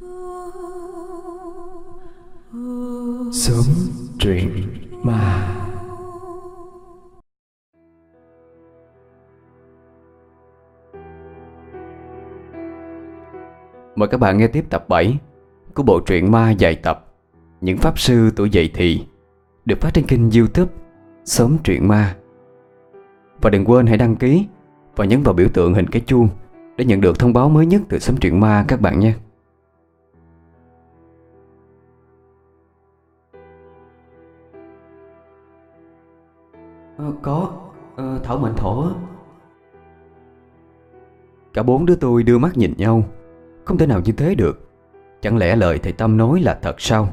Sớm truyện ma. Mời các bạn nghe tiếp tập 7 của bộ truyện ma dài tập Những Pháp Sư Tuổi Dậy Thì, được phát trên kênh YouTube Sớm Truyện Ma. Và đừng quên hãy đăng ký và nhấn vào biểu tượng hình cái chuông để nhận được thông báo mới nhất từ Sớm Truyện Ma các bạn nhé. Thảo mệnh thổ á. Cả bốn đứa tôi đưa mắt nhìn nhau. Không thể nào như thế được. Chẳng lẽ lời thầy Tâm nói là thật sao?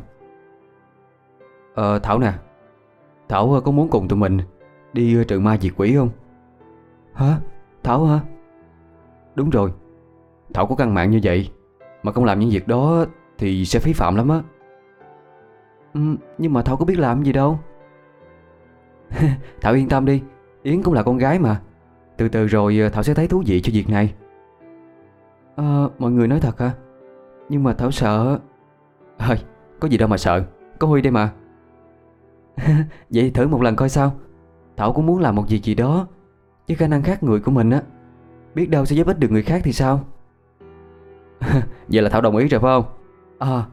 Thảo nè, Thảo có muốn cùng tụi mình đi trừ ma diệt quỷ không? Hả? Thảo hả? Đúng rồi, Thảo có căn mạng như vậy mà không làm những việc đó thì sẽ phí phạm lắm á. Nhưng mà Thảo có biết làm gì đâu. Thảo yên tâm đi, Yến cũng là con gái mà. Từ từ rồi Thảo sẽ thấy thú vị cho việc này. Mọi người nói thật hả? Nhưng mà Thảo sợ. Có gì đâu mà sợ, có Huy đây mà. Vậy thử một lần coi sao. Thảo cũng muốn làm một việc gì đó với khả năng khác người của mình á. Biết đâu sẽ giúp ích được người khác thì sao? Vậy là Thảo đồng ý rồi phải không?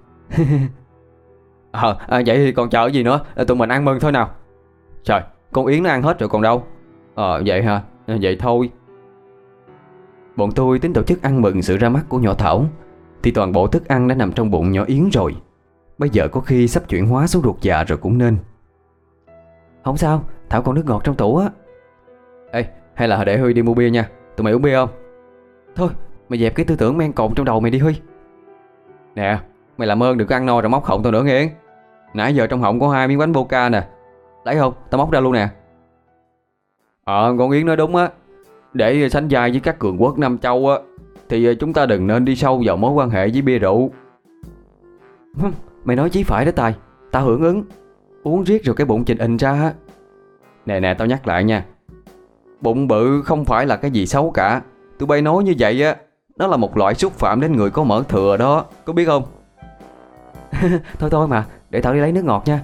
Vậy thì còn chờ gì nữa, tụi mình ăn mừng thôi nào. Trời, con Yến nó ăn hết rồi còn đâu. Vậy hả? Vậy thôi. Bọn tôi tính tổ chức ăn mừng sự ra mắt của nhỏ Thảo thì toàn bộ thức ăn đã nằm trong bụng nhỏ Yến rồi. Bây giờ có khi sắp chuyển hóa xuống ruột già rồi cũng nên. Không sao, Thảo còn nước ngọt trong tủ á. Ê, hay là để Huy đi mua bia nha. Tụi mày uống bia không? Thôi, mày dẹp cái tư tưởng men cồn trong đầu mày đi Huy. Nè, mày làm ơn đừng có ăn no rồi móc họng tao nữa nghe. Nãy giờ trong họng có 2 miếng bánh boca nè. Lấy không? Tao móc ra luôn nè. Con Yến nói đúng á. Để sánh vai với các cường quốc Nam Châu á thì chúng ta đừng nên đi sâu vào mối quan hệ với bia rượu. Mày nói chí phải đó Tài. Tao hưởng ứng. Uống riết rồi cái bụng trình hình ra á. Nè tao nhắc lại nha, bụng bự không phải là cái gì xấu cả. Tụi bay nói như vậy á, nó là một loại xúc phạm đến người có mỡ thừa đó, có biết không? Thôi mà, để tao đi lấy nước ngọt nha.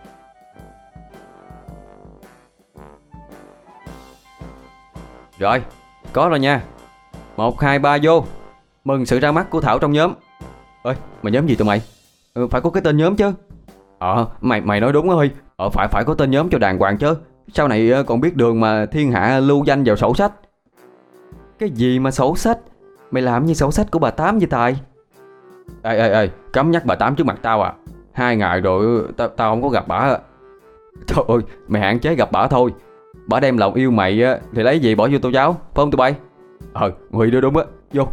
Rồi, có rồi nha. 1, 2, 3 vô. Mừng sự ra mắt của Thảo trong nhóm. Ơi, mà nhóm gì tụi mày? Phải có cái tên nhóm chứ. Mày nói đúng đó Huy. Phải có tên nhóm cho đàng hoàng chứ. Sau này còn biết đường mà thiên hạ lưu danh vào sổ sách. Cái gì mà sổ sách? Mày làm như sổ sách của bà Tám vậy Tài? Ê, cấm nhắc bà Tám trước mặt tao à. 2 ngày rồi tao không có gặp bả. Trời ơi, mày hạn chế gặp bả thôi. Bả đem lòng yêu mày á thì lấy gì bỏ vô tô cháo, phải không tụi bay? Huy đưa đúng á, vô.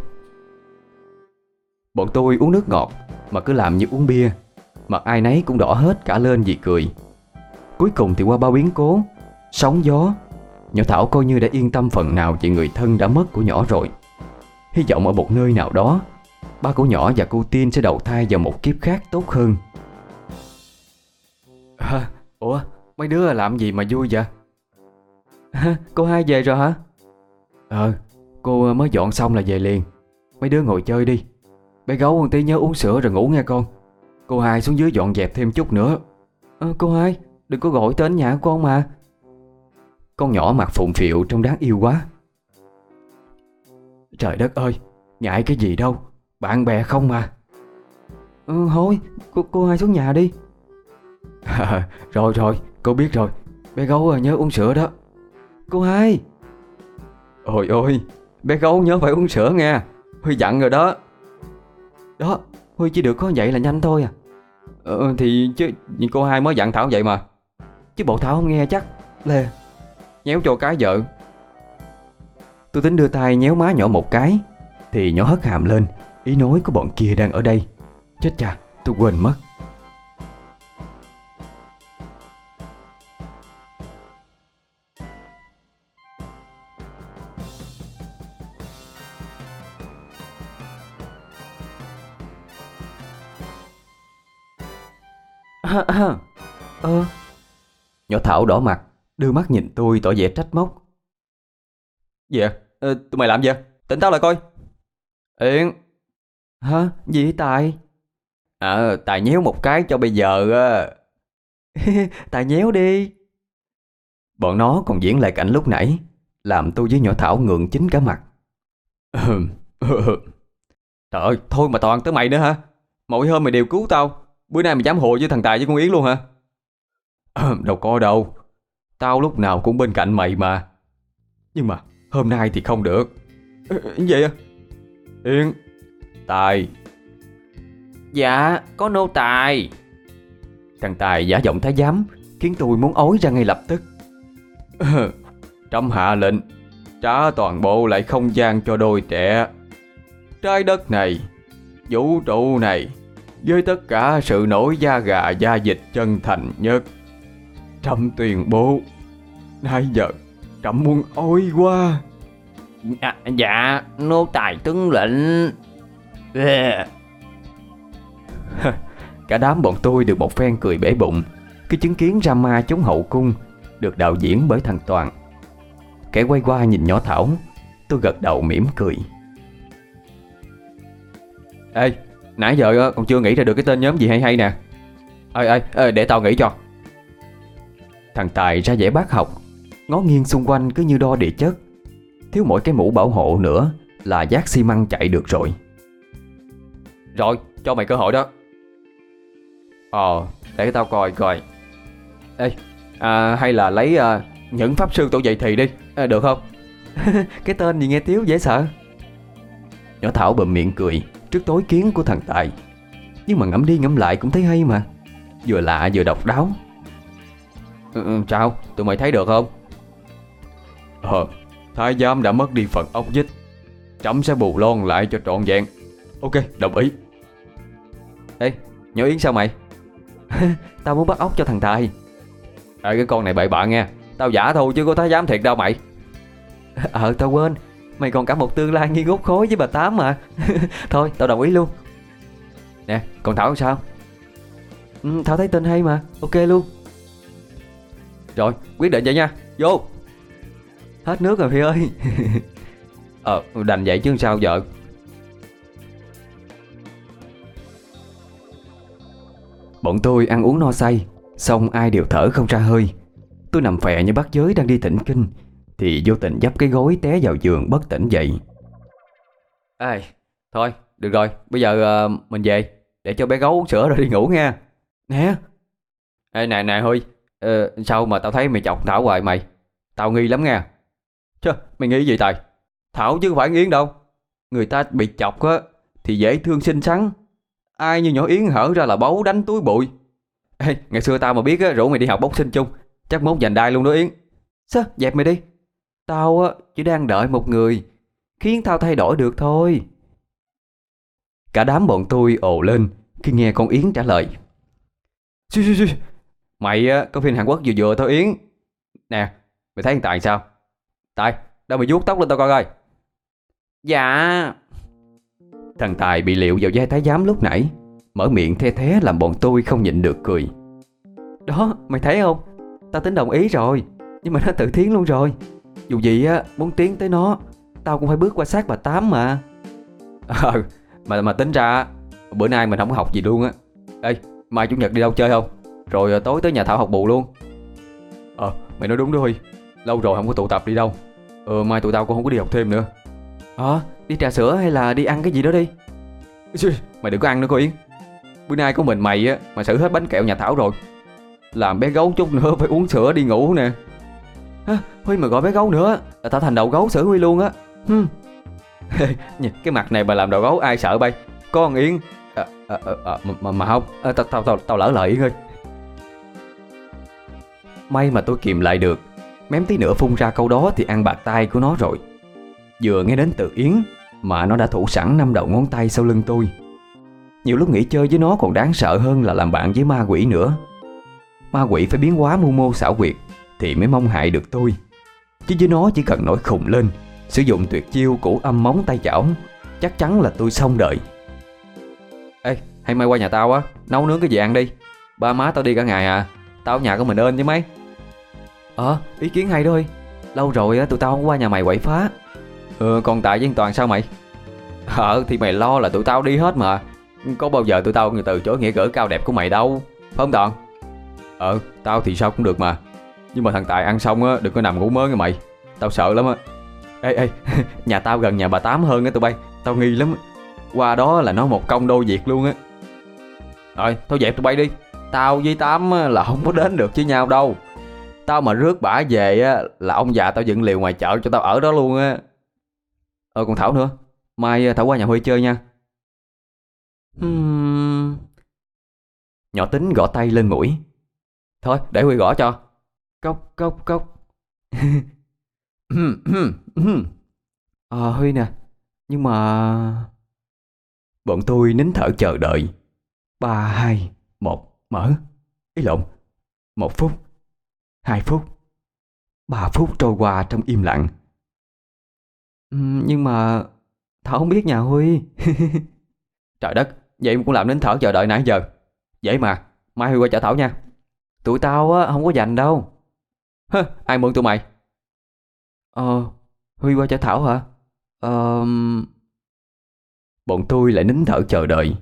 Bọn tôi uống nước ngọt mà cứ làm như uống bia. Mặt ai nấy cũng đỏ hết cả lên vì cười. Cuối cùng thì qua bao biến cố, sóng gió, nhỏ Thảo coi như đã yên tâm phần nào về người thân đã mất của nhỏ rồi. Hy vọng ở một nơi nào đó, ba của nhỏ và cô Tiên sẽ đầu thai vào một kiếp khác tốt hơn. Ủa, mấy đứa làm gì mà vui vậy? Cô hai về rồi hả? Cô mới dọn xong là về liền. Mấy đứa ngồi chơi đi. Bé gấu con tí nhớ uống sữa rồi ngủ nghe con. Cô hai xuống dưới dọn dẹp thêm chút nữa. Cô hai, đừng có gọi tên nhà của con mà. Con nhỏ mặt phụng phịu trông đáng yêu quá. Trời đất ơi, ngại cái gì đâu, bạn bè không mà. Thôi, cô hai xuống nhà đi. Rồi, cô biết rồi. Bé gấu nhớ uống sữa đó. Cô hai. Ôi, bé gấu nhớ phải uống sữa nghe. Huy dặn rồi đó. Đó, Huy chỉ được có vậy là nhanh thôi à. Thì chứ cô hai mới dặn Thảo vậy mà. Chứ bộ Thảo không nghe chắc. Lê, nhéo cho cái vợ. Tôi tính đưa tay nhéo má nhỏ một cái thì nhỏ hất hàm lên, ý nói của bọn kia đang ở đây. Chết cha, tôi quên mất. Nhỏ Thảo đỏ mặt, đưa mắt nhìn tôi tỏ vẻ trách móc. Gì vậy? Tụi mày làm gì? Tỉnh táo lại coi. Yến. Hả? Gì Tài? Tài nhéo một cái cho bây giờ á. Tài nhéo đi. Bọn nó còn diễn lại cảnh lúc nãy, làm tôi với nhỏ Thảo ngượng chín cả mặt. Trời ơi, thôi mà toàn tới mày nữa hả? Mỗi hôm mày đều cứu tao, bữa nay mày dám hồ với thằng Tài với con Yến luôn hả? Đâu có đâu, tao lúc nào cũng bên cạnh mày mà. Nhưng mà hôm nay thì không được. Gì à? Yến, Tài. Dạ, có nô tài. Thằng Tài giả giọng thái giám, khiến tôi muốn ói ra ngay lập tức. Trẫm hạ lệnh trả toàn bộ lại không gian cho đôi trẻ. Trái đất này, vũ trụ này, với tất cả sự nổi da gà da vịt chân thành nhất, trẫm tuyên bố, nãy giờ trẫm muốn ói quá. Dạ, nô tài tuân lệnh. Cả đám bọn tôi được một phen cười bể bụng khi chứng kiến drama chống hậu cung được đạo diễn bởi thằng Toàn. Kẻ quay qua nhìn nhỏ Thảo, tôi gật đầu mỉm cười. Ê, nãy giờ còn chưa nghĩ ra được cái tên nhóm gì hay hay nè. Để tao nghĩ cho. Thằng Tài ra vẻ bác học, ngó nghiêng xung quanh cứ như đo địa chất. Thiếu mỗi cái mũ bảo hộ nữa là vác xi măng chạy được rồi. Rồi, cho mày cơ hội đó. Để tao coi. Ê, hay là lấy những pháp sư tổ dậy thì đi, được không? Cái tên gì nghe tiếu dễ sợ. Nhỏ Thảo bụm miệng cười trước tối kiến của thằng Tài. Nhưng mà ngẫm đi ngẫm lại cũng thấy hay mà, vừa lạ vừa độc đáo. Sao? Tụi mày thấy được không? Thái giám đã mất đi phần ốc vít, trẫm sẽ bù lon lại cho trọn vẹn. Ok, đồng ý. Ê, nhỏ Yến sao mày? Tao muốn bắt ốc cho thằng Tài. Cái con này bậy bạ nghe. Tao giả thôi chứ có thái giám thiệt đâu mày. Tao quên, mày còn cả một tương lai nghi ngút khối với bà Tám mà. Thôi tao đồng ý luôn. Nè, còn Thảo sao? Thảo thấy tên hay mà, ok luôn. Rồi, quyết định vậy nha, vô. Hết nước rồi Phi ơi. Đành vậy chứ sao vợ. Bọn tôi ăn uống no say, xong ai đều thở không ra hơi. Tôi nằm phè như bác giới đang đi thỉnh kinh, thì vô tình dấp cái gối té vào giường bất tỉnh dậy. Thôi, được rồi, bây giờ mình về, để cho bé gấu uống sữa rồi đi ngủ nha. Nè. Nè Huy, sao mà tao thấy mày chọc Thảo hoài mày? Tao nghi lắm nha. Chứ, mày nghĩ gì Tài? Thảo chứ không phải Yến đâu. Người ta bị chọc á thì dễ thương xinh xắn. Ai như nhỏ Yến hở ra là bấu đánh túi bụi. Ngày xưa tao mà biết á, rủ mày đi học boxing chung, chắc mốt giành đai luôn đó Yến. Sao, dẹp mày đi. Tao á chỉ đang đợi một người khiến tao thay đổi được thôi. Cả đám bọn tôi ồ lên khi nghe con Yến trả lời. Mày á có phim Hàn Quốc vừa vừa thôi Yến. Nè, mày thấy thằng Tài sao? Tài, đâu mày vuốt tóc lên tao coi coi. Dạ. Thằng Tài bị liệu vào vai thái giám lúc nãy, mở miệng the thé làm bọn tôi không nhịn được cười. Đó, mày thấy không? Tao tính đồng ý rồi, nhưng mà nó tự thiến luôn rồi. Dù gì á, muốn tiến tới nó, tao cũng phải bước qua xác bà Tám mà. Mà tính ra bữa nay mình không có học gì luôn á. Ê, mai chủ nhật đi đâu chơi không? Rồi tối tới nhà Thảo học bù luôn. Mày nói đúng đó Huy, lâu rồi không có tụ tập đi đâu. Mai tụi tao cũng không có đi học thêm nữa. Đi trà sữa hay là đi ăn cái gì đó đi. Mày đừng có ăn nữa cô Yến. Bữa nay có mình mày á mà xử hết bánh kẹo nhà Thảo rồi. Làm bé gấu chút nữa phải uống sữa đi ngủ nè. Huy mà gọi bé gấu nữa là tao thành đầu gấu xử Huy luôn á. Cái mặt này mà làm đầu gấu ai sợ bay. Con Yến mà không, tao lỡ lời Yến ơi. May mà tôi kìm lại được, mém tí nữa phun ra câu đó thì ăn bạc tai của nó rồi. Vừa nghe đến từ Yến mà nó đã thủ sẵn 5 đầu ngón tay sau lưng tôi. Nhiều lúc nghĩ chơi với nó còn đáng sợ hơn là làm bạn với ma quỷ nữa. Ma quỷ phải biến hóa mưu mô xảo quyệt thì mới mong hại được tôi, chứ với nó chỉ cần nổi khùng lên, sử dụng tuyệt chiêu củ âm móng tay chảo, chắc chắn là tôi xong đời. Ê, hay mày qua nhà tao á, nấu nướng cái gì ăn đi. Ba má tao đi cả ngày à, tao ở nhà của mình ơn chứ mấy. Ý kiến hay đó Huy. Lâu rồi á tụi tao không qua nhà mày quậy phá. Còn Tài với Toàn sao mày? Thì mày lo là tụi tao đi hết mà. Có bao giờ tụi tao từ chối nghĩa cử cao đẹp của mày đâu. Phải không Toàn? Tao thì sao cũng được mà. Nhưng mà thằng Tài ăn xong á, đừng có nằm ngủ mớ nha mày. Tao sợ lắm á. Ê, nhà tao gần nhà bà Tám hơn á tụi bay. Tao nghi lắm. Qua đó là nó một công đôi việc luôn á. Rồi, thôi dẹp tụi bay đi. Tao với Tám là không có đến được với nhau đâu. Tao mà rước bả về á, là ông già tao dựng liều ngoài chợ cho tao ở đó luôn á. Còn Thảo nữa. Mai Thảo qua nhà Huy chơi nha. Nhỏ Tính gõ tay lên mũi. Thôi để Huy gõ cho. Cốc cốc cốc. Huy nè. Nhưng mà... Bọn tôi nín thở chờ đợi. 3, 2, 1, mở. Ý lộn. 1 phút, 2 phút, 3 phút trôi qua trong im lặng. Nhưng mà Thảo không biết nhà Huy. Trời đất, vậy cũng làm nín thở chờ đợi nãy giờ. Dễ mà, mai Huy qua chở Thảo nha. Tụi tao á không có dành đâu. Ai mượn tụi mày? Huy qua chở Thảo hả? Bọn tôi lại nín thở chờ đợi.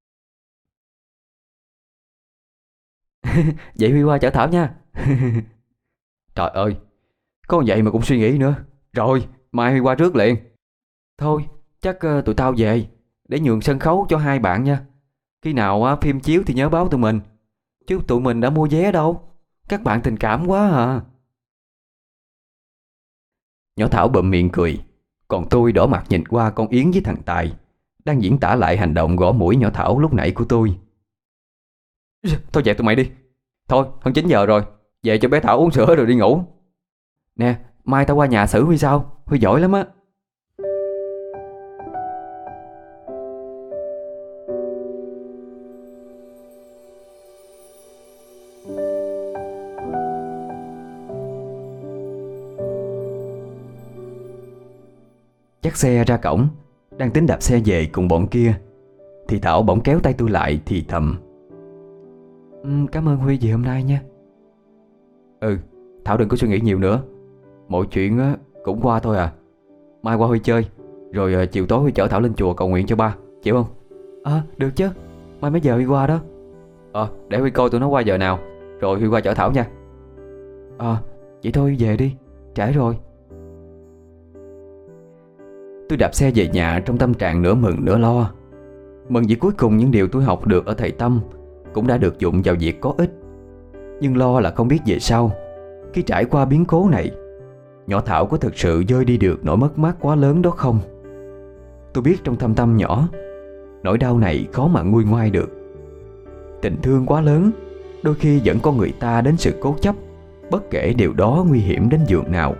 Vậy Huy qua chở Thảo nha. Trời ơi, có vậy mà cũng suy nghĩ nữa. Rồi, mai Huy qua trước liền. Thôi, chắc tụi tao về để nhường sân khấu cho hai bạn nha. Khi nào phim chiếu thì nhớ báo tụi mình. Chứ tụi mình đã mua vé đâu. Các bạn tình cảm quá à. Nhỏ Thảo bụm miệng cười. Còn tôi đỏ mặt nhìn qua con Yến với thằng Tài đang diễn tả lại hành động gõ mũi nhỏ Thảo lúc nãy của tôi. Thôi về tụi mày đi. Thôi hơn 9 giờ rồi. Về cho bé Thảo uống sữa rồi đi ngủ. Nè, mai tao qua nhà xử Huy sao? Huy giỏi lắm á. Dắt xe ra cổng, đang tính đạp xe về cùng bọn kia thì Thảo bỗng kéo tay tôi lại thì thầm. Cảm ơn Huy vì hôm nay nha. Thảo đừng có suy nghĩ nhiều nữa. Mọi chuyện cũng qua thôi à. Mai qua Huy chơi. Rồi chiều tối Huy chở Thảo lên chùa cầu nguyện cho ba. Chịu không? Được chứ. Mai mấy giờ Huy qua đó? Để Huy coi tụi nó qua giờ nào rồi Huy qua chở Thảo nha. Vậy thôi Huy về đi. Trễ rồi. Tôi đạp xe về nhà trong tâm trạng nửa mừng nửa lo. Mừng vì cuối cùng những điều tôi học được ở thầy Tâm cũng đã được dụng vào việc có ích. Nhưng lo là không biết về sau, khi trải qua biến cố này, nhỏ Thảo có thực sự vơi đi được nỗi mất mát quá lớn đó không? Tôi biết trong thâm tâm nhỏ, nỗi đau này khó mà nguôi ngoai được. Tình thương quá lớn đôi khi dẫn con người ta đến sự cố chấp, bất kể điều đó nguy hiểm đến giường nào.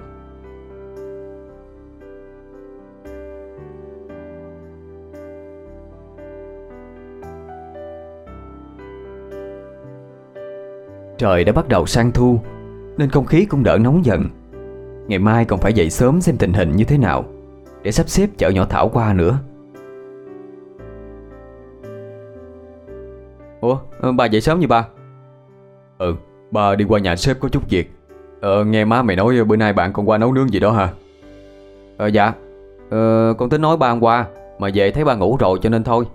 Trời đã bắt đầu sang thu nên không khí cũng đỡ nóng dần. Ngày mai còn phải dậy sớm xem tình hình như thế nào để sắp xếp chở nhỏ Thảo qua nữa. Ủa, bà dậy sớm như ba? Ba đi qua nhà sếp có chút việc. Nghe má mày nói bữa nay bạn còn qua nấu nướng gì đó hả? Dạ. Con tính nói ba hôm qua mà về thấy ba ngủ rồi cho nên thôi.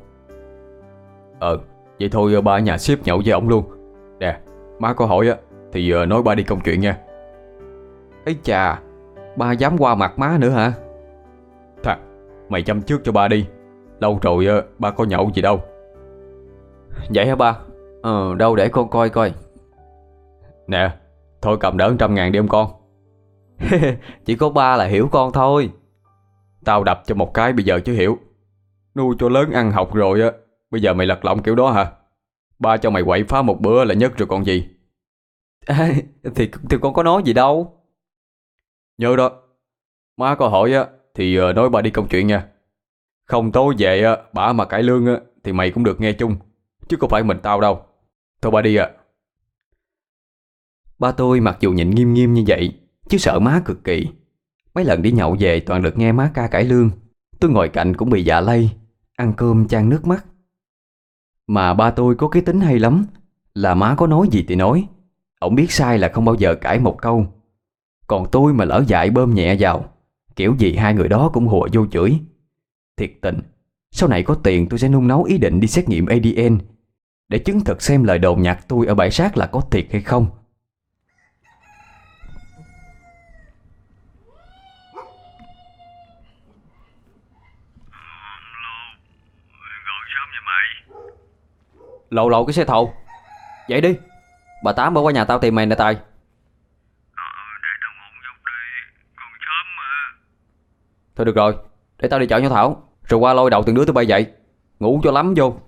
Vậy thôi ba ở nhà sếp nhậu với ổng luôn. Nè, má có hỏi á thì nói ba đi công chuyện nha. Ấy chà, ba dám qua mặt má nữa hả? Thà mày chăm trước cho ba đi. Lâu rồi ba có nhậu gì đâu. Vậy hả ba? Đâu để con coi coi. Nè, thôi cầm đỡ 100.000 đi ông con. Chỉ có ba là hiểu con thôi. Tao đập cho một cái bây giờ chứ hiểu. Nuôi cho lớn ăn học rồi á, bây giờ mày lật lọng kiểu đó hả? Ba cho mày quậy phá một bữa là nhất rồi còn gì. Thì con có nói gì đâu. Nhớ đó, má có hỏi á thì nói ba đi công chuyện nha. Không tối về á, bả mà cải lương á thì mày cũng được nghe chung, chứ không phải mình tao đâu. Thôi ba đi à. Ba tôi mặc dù nhịn nghiêm nghiêm như vậy chứ sợ má cực kỳ. Mấy lần đi nhậu về toàn được nghe má ca cải lương. Tôi ngồi cạnh cũng bị dạ lây, ăn cơm chan nước mắt. Mà ba tôi có cái tính hay lắm, là má có nói gì thì nói, ổng biết sai là không bao giờ cãi một câu. Còn tôi mà lỡ dại bơm nhẹ vào, kiểu gì hai người đó cũng hùa vô chửi. Thiệt tình, Sau này có tiền tôi sẽ nung nấu ý định đi xét nghiệm ADN để chứng thực xem lời đồn nhạc tôi ở bãi rác là có thiệt hay không. Lộ lộ cái xe thầu. Vậy đi, bà Tám bỏ qua nhà tao tìm mày nè Tài. Để tao ngủ chút đi, còn sớm mà. Thôi được rồi, để tao đi chợ nhỏ Thảo, rồi qua lôi đầu từng đứa tụi bay dậy. Ngủ cho lắm vô.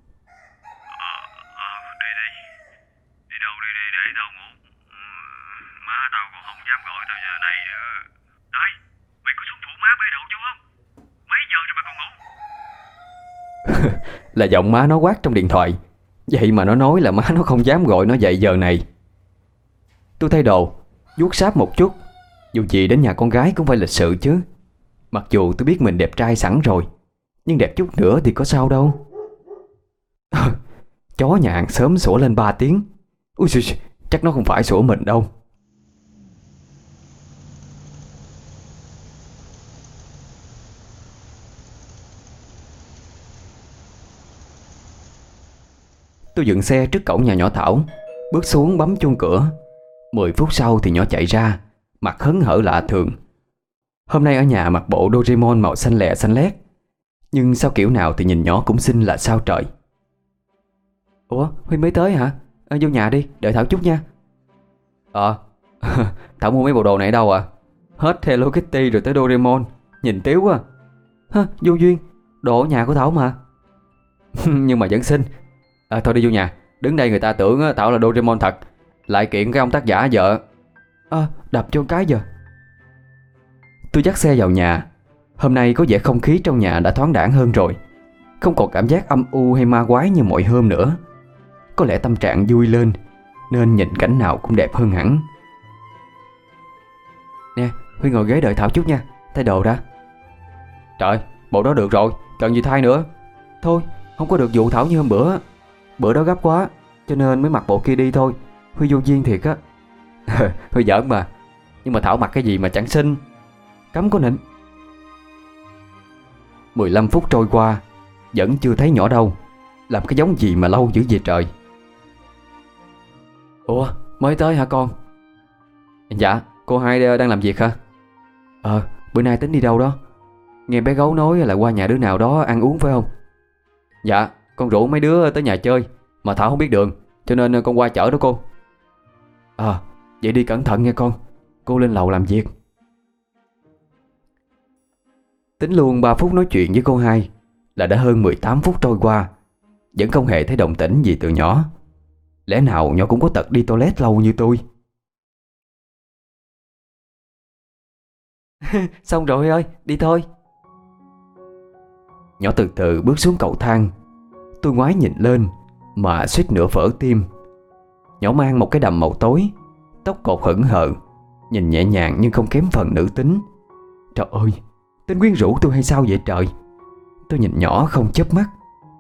Đi đi. Đi đâu đi đi để tao ngủ. Má tao còn không dám gọi tao giờ này nữa. Đây, mày có xuống phụ má bê đồ chú không? Mấy giờ rồi mà còn ngủ? Là giọng má nó quát trong điện thoại. Vậy mà nó nói là má nó không dám gọi nó dậy giờ này. Tôi thay đồ, vuốt sáp một chút. Dù gì đến nhà con gái cũng phải lịch sự chứ. Mặc dù tôi biết mình đẹp trai sẵn rồi, nhưng đẹp chút nữa thì có sao đâu. Chó nhà hàng xóm sủa lên 3 tiếng. Ui xì, chắc nó không phải sủa mình đâu. Tôi dựng xe trước cổng nhà nhỏ Thảo, bước xuống bấm chuông cửa. 10 phút sau thì nhỏ chạy ra, mặt hớn hở lạ thường. Hôm nay ở nhà mặc bộ Doraemon màu xanh lè xanh lét, nhưng sao kiểu nào thì nhìn nhỏ cũng xinh là sao trời. Ủa Huy mới tới hả? Vô nhà đi, đợi Thảo chút nha. Thảo mua mấy bộ đồ này ở đâu à? Hết Hello Kitty rồi tới Doraemon, nhìn tiếu quá. Vô duyên, đồ ở nhà của Thảo mà. Nhưng mà vẫn xinh. Thôi đi vô nhà, đứng đây người ta tưởng Thảo là Doraemon thật, lại kiện cái ông tác giả vợ. Đập cho cái giờ. Tôi dắt xe vào nhà. Hôm nay có vẻ không khí trong nhà đã thoáng đãng hơn rồi, không còn cảm giác âm u hay ma quái như mọi hôm nữa. Có lẽ tâm trạng vui lên nên nhìn cảnh nào cũng đẹp hơn hẳn. Nè, Huy ngồi ghế đợi Thảo chút nha, thay đồ đã. Trời, bộ đó được rồi, cần gì thay nữa. Thôi, không có được vụ Thảo như hôm bữa. Bữa đó gấp quá, cho nên mới mặc bộ kia đi thôi. Huy vô duyên thiệt á. Huy giỡn mà. Nhưng mà Thảo mặc cái gì mà chẳng xinh. Cấm có nịnh. 15 phút trôi qua, vẫn chưa thấy nhỏ đâu. Làm cái giống gì mà lâu dữ vậy trời. Ủa, mới tới hả con? Dạ, cô hai đang làm việc hả? Bữa nay tính đi đâu đó? Nghe bé gấu nói là qua nhà đứa nào đó ăn uống phải không? Dạ, con rủ mấy đứa tới nhà chơi, mà Thảo không biết đường, cho nên con qua chở đó cô. Vậy đi cẩn thận nha con. Cô lên lầu làm việc. Tính luôn 3 phút nói chuyện với cô hai là đã hơn 18 phút trôi qua, vẫn không hề thấy động tĩnh gì từ nhỏ. Lẽ nào nhỏ cũng có tật đi toilet lâu như tôi? Xong rồi ơi, đi thôi. Nhỏ từ từ bước xuống cầu thang. Tôi ngoái nhìn lên mà suýt nửa vỡ tim. Nhỏ mang một cái đầm màu tối, tóc cột hững hờ, nhìn nhẹ nhàng nhưng không kém phần nữ tính. Trời ơi, tính quyến rũ tôi hay sao vậy trời? Tôi nhìn nhỏ không chớp mắt.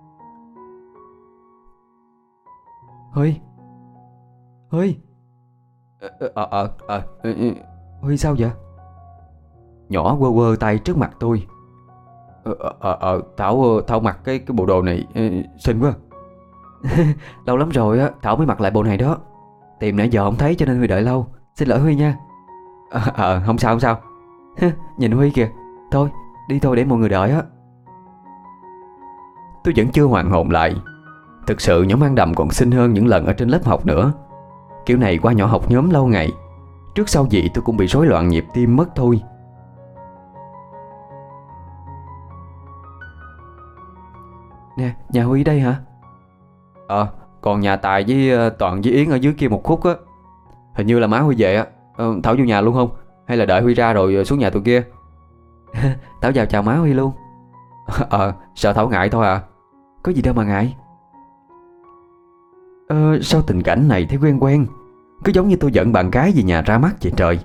Huy Huy sao vậy? Nhỏ quơ quơ tay trước mặt tôi. Thảo mặc cái bộ đồ này xinh quá. Lâu lắm rồi á, Thảo mới mặc lại bộ này đó. Tìm nãy giờ không thấy cho nên Huy đợi lâu. Xin lỗi Huy nha. Không sao không sao. Nhìn Huy kìa. Thôi đi thôi để mọi người đợi á. Tôi vẫn chưa hoàn hồn lại. Thực sự nhỏ mang đầm còn xinh hơn những lần ở trên lớp học nữa. Kiểu này qua nhỏ học nhóm lâu ngày, trước sau gì tôi cũng bị rối loạn nhịp tim mất thôi. Nè, nhà Huy đây hả? Còn nhà Tài với Toàn với Yến ở dưới kia một khúc á. Hình như là má Huy về á. Thảo vô nhà luôn không? Hay là đợi Huy ra rồi xuống nhà tụi kia? Thảo vào chào má Huy luôn. Sợ Thảo ngại thôi à? Có gì đâu mà ngại. Sao tình cảnh này thấy quen quen, cứ giống như tôi dẫn bạn gái về nhà ra mắt vậy trời.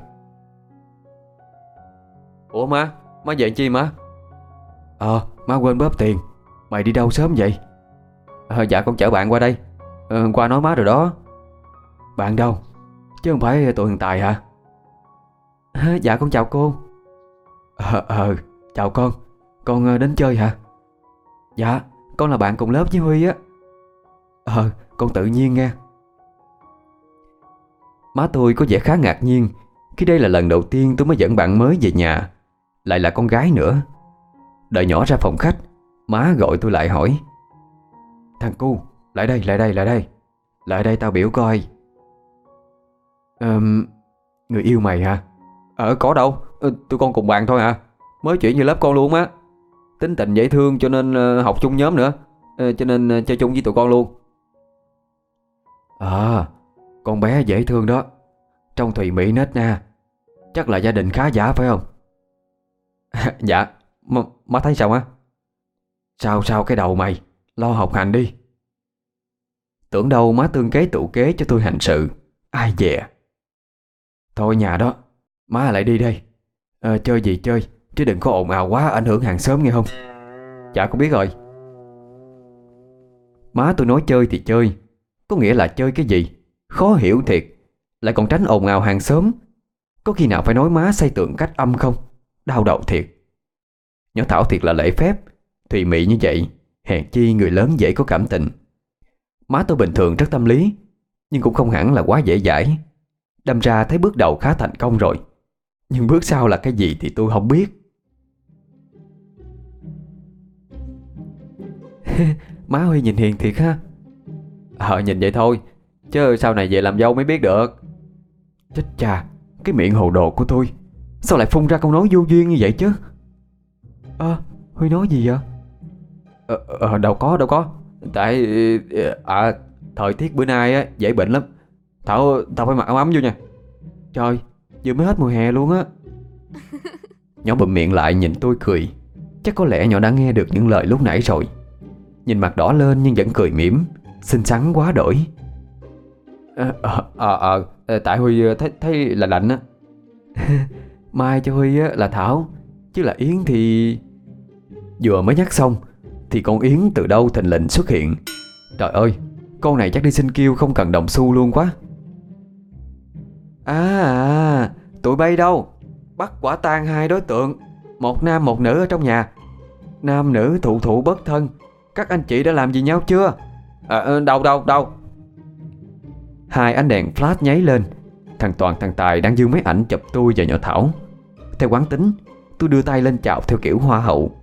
Ủa má về chi má? Má quên bóp tiền. Mày đi đâu sớm vậy? Dạ con chở bạn qua đây. Hôm qua nói má rồi đó. Bạn đâu? Chứ không phải tụi thằng Tài hả? Dạ con chào cô. Chào con đến chơi hả? Dạ, con là bạn cùng lớp với Huy á. Con tự nhiên nghe. Má tôi có vẻ khá ngạc nhiên khi đây là lần đầu tiên tôi mới dẫn bạn mới về nhà, lại là con gái nữa. Đợi nhỏ ra phòng khách, má gọi tôi lại hỏi: Thằng cu, lại đây, lại đây, lại đây. Lại đây tao biểu coi. Người yêu mày hả? Có đâu, tụi con cùng bàn thôi hả? Mới chuyển về lớp con luôn á. Tính tình dễ thương cho nên học chung nhóm nữa, cho nên chơi chung với tụi con luôn. Con bé dễ thương đó, trông thùy mị nết na. Chắc là gia đình khá giả phải không? Dạ. Má thấy sao á? Sao cái đầu mày, lo học hành đi. Tưởng đâu má tương kế tụ kế cho tôi hành sự. Ai dè. Thôi nhà đó, má lại đi đây. Chơi gì chơi, chứ đừng có ồn ào quá ảnh hưởng hàng xóm nghe không? Dạ con biết rồi. Má tôi nói chơi thì chơi, có nghĩa là chơi cái gì? Khó hiểu thiệt. Lại còn tránh ồn ào hàng xóm. Có khi nào phải nói má xây tường cách âm không? Đau đầu thiệt. Nhỏ Thảo thiệt là lễ phép, thùy mị như vậy, hèn chi người lớn dễ có cảm tình. Má tôi bình thường rất tâm lý, nhưng cũng không hẳn là quá dễ dãi. Đâm ra thấy bước đầu khá thành công rồi, nhưng bước sau là cái gì thì tôi không biết. Má Huy nhìn hiền thiệt ha. Nhìn vậy thôi, chứ sau này về làm dâu mới biết được. Chết cha, cái miệng hồ đồ của tôi sao lại phun ra câu nói vô duyên như vậy chứ? Huy nói gì vậy? Đâu có. Tại thời tiết bữa nay á dễ bệnh lắm. Tao phải mặc áo ấm vô nha. Trời, vừa mới hết mùa hè luôn á. Nhỏ bụm miệng lại nhìn tôi cười. Chắc có lẽ nhỏ đã nghe được những lời lúc nãy rồi. Nhìn mặt đỏ lên nhưng vẫn cười mỉm, xinh xắn quá đổi. Tại Huy thấy là lạnh á. Mai cho Huy á là Thảo, chứ là Yến thì... Vừa mới nhắc xong thì con Yến từ đâu thình lình xuất hiện. Trời ơi, con này chắc đi xin kêu không cần đồng xu luôn quá. Tụi bay đâu? Bắt quả tang 2 đối tượng, một nam một nữ ở trong nhà. Nam nữ thụ thụ bất thân. Các anh chị đã làm gì nhau chưa? Đâu. 2 ánh đèn flash nháy lên. Thằng Toàn thằng Tài đang dương máy ảnh chụp tôi và nhỏ Thảo. Theo quán tính, tôi đưa tay lên chào theo kiểu hoa hậu.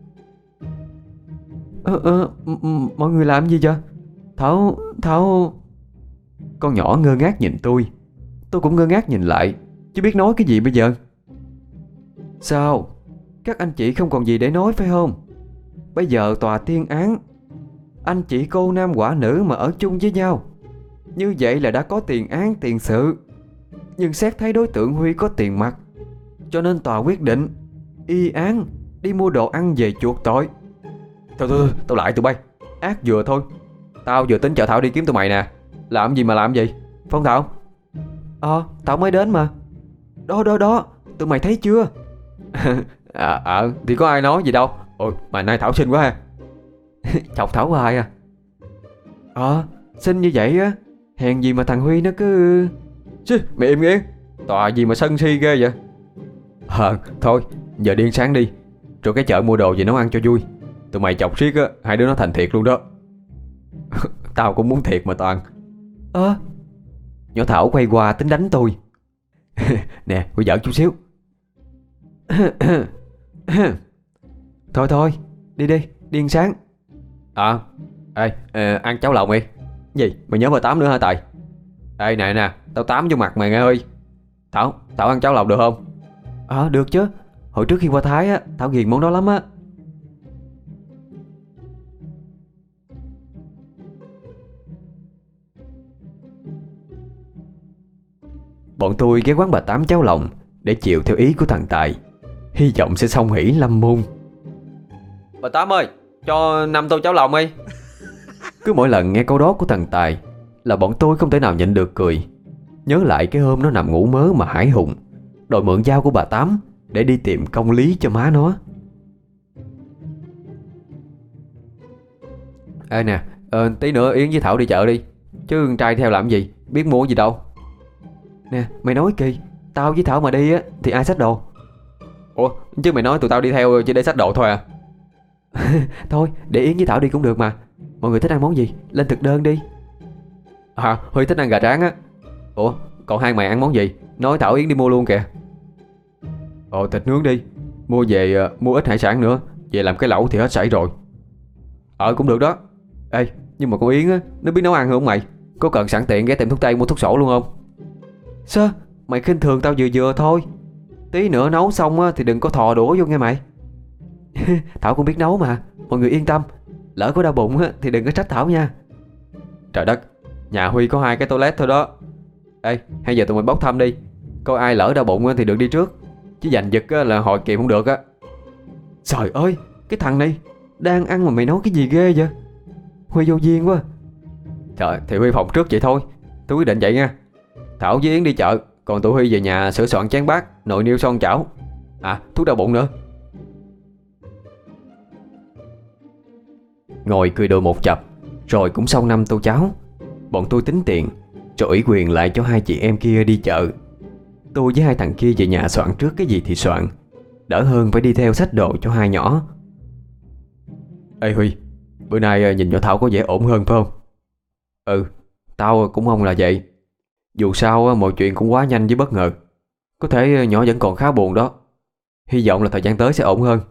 Mọi người làm gì vậy? Thảo... Con nhỏ ngơ ngác nhìn tôi. Tôi cũng ngơ ngác nhìn lại, chứ biết nói cái gì bây giờ. Sao? Các anh chị không còn gì để nói phải không? Bây giờ tòa tuyên án, anh chị cô nam quả nữ mà ở chung với nhau, như vậy là đã có tiền án tiền sự. Nhưng xét thấy đối tượng Huy có tiền mặt, cho nên tòa quyết định y án, đi mua đồ ăn về chuộc tội. Thôi, tao lại tụi bay. Ác vừa thôi. Tao vừa tính chở Thảo đi kiếm tụi mày nè. Làm gì mà làm gì, Phong Thảo? Thảo mới đến mà. Đó, tụi mày thấy chưa? Thì có ai nói gì đâu. Ôi, mà nay Thảo xinh quá ha. Chọc Thảo hoài à? Xinh như vậy á, hèn gì mà thằng Huy nó cứ... Chứ, mày im nghe. Tòa gì mà sân si ghê vậy? Thôi, giờ đi ăn sáng đi, rồi cái chợ mua đồ về nấu ăn cho vui. Tụi mày chọc riết á, 2 đứa nó thành thiệt luôn đó. Tao cũng muốn thiệt mà Toàn. Nhỏ Thảo quay qua tính đánh tôi. Nè, Huy giỡn chút xíu. Thôi, đi ăn sáng. Ăn cháo lòng đi. Gì, mày nhớ bà Tám nữa hả Tài? Nè, tao tám vô mặt mày nghe ơi. Thảo ăn cháo lòng được không? Được chứ. Hồi trước khi qua Thái á, Thảo ghiền món đó lắm á. Bọn tôi ghé quán bà Tám cháo lòng để chiều theo ý của thằng Tài, hy vọng sẽ xông hỉ lâm môn. Bà Tám ơi, cho 5 tô cháo lòng đi. Cứ mỗi lần nghe câu đó của thằng Tài là bọn tôi không thể nào nhịn được cười. Nhớ lại cái hôm nó nằm ngủ mớ mà hải hùng đòi mượn dao của bà Tám để đi tìm công lý cho má nó. Nè, tí nữa Yến với Thảo đi chợ đi, chứ con trai theo làm gì, biết mua gì đâu. Nè, mày nói kỳ, tao với Thảo mà đi á thì ai xách đồ? Ủa, chứ mày nói tụi tao đi theo chỉ để xách đồ thôi à? Thôi để Yến với Thảo đi cũng được mà. Mọi người thích ăn món gì lên thực đơn đi. À, Huy thích ăn gà rán á. Ủa còn hai mày ăn món gì? Nói Thảo Yến đi mua luôn kìa. Thịt nướng đi. Mua về mua ít hải sản nữa. Về làm cái lẩu thì hết sảy rồi. Cũng được đó. Ê nhưng mà con Yến á, nó biết nấu ăn không mày? Có cần sẵn tiện ghé tiệm thuốc tây mua thuốc sổ luôn không? Sao? Mày khinh thường tao vừa vừa thôi. Tí nữa nấu xong á, thì đừng có thò đũa vô nghe mày. Thảo cũng biết nấu mà. Mọi người yên tâm. Lỡ có đau bụng á, thì đừng có trách Thảo nha. Trời đất, nhà Huy có 2 cái toilet thôi đó. Ê hay giờ tụi mình bốc thăm đi. Coi ai lỡ đau bụng á, thì được đi trước. Chứ giành giật á, là hồi kịp không được á. Trời ơi, cái thằng này đang ăn mà mày nói cái gì ghê vậy? Huy vô duyên quá. Trời thì Huy phòng trước vậy thôi. Tôi quyết định vậy nha. Thảo với Yến đi chợ. Còn tụi Huy về nhà sửa soạn chén bát, nồi niêu son chảo. À thuốc đau bụng nữa. Ngồi cười đùa một chập. Rồi cũng xong 5 tô cháo. Bọn tôi tính tiền rồi ủy quyền lại cho 2 chị em kia đi chợ. Tôi với 2 thằng kia về nhà soạn trước cái gì thì soạn. Đỡ hơn phải đi theo xách đồ cho 2 nhỏ. Ê Huy, bữa nay nhìn nhỏ Thảo có vẻ ổn hơn phải không? Tao cũng mong là vậy. Dù sao mọi chuyện cũng quá nhanh với bất ngờ. Có thể nhỏ vẫn còn khá buồn đó. Hy vọng là thời gian tới sẽ ổn hơn.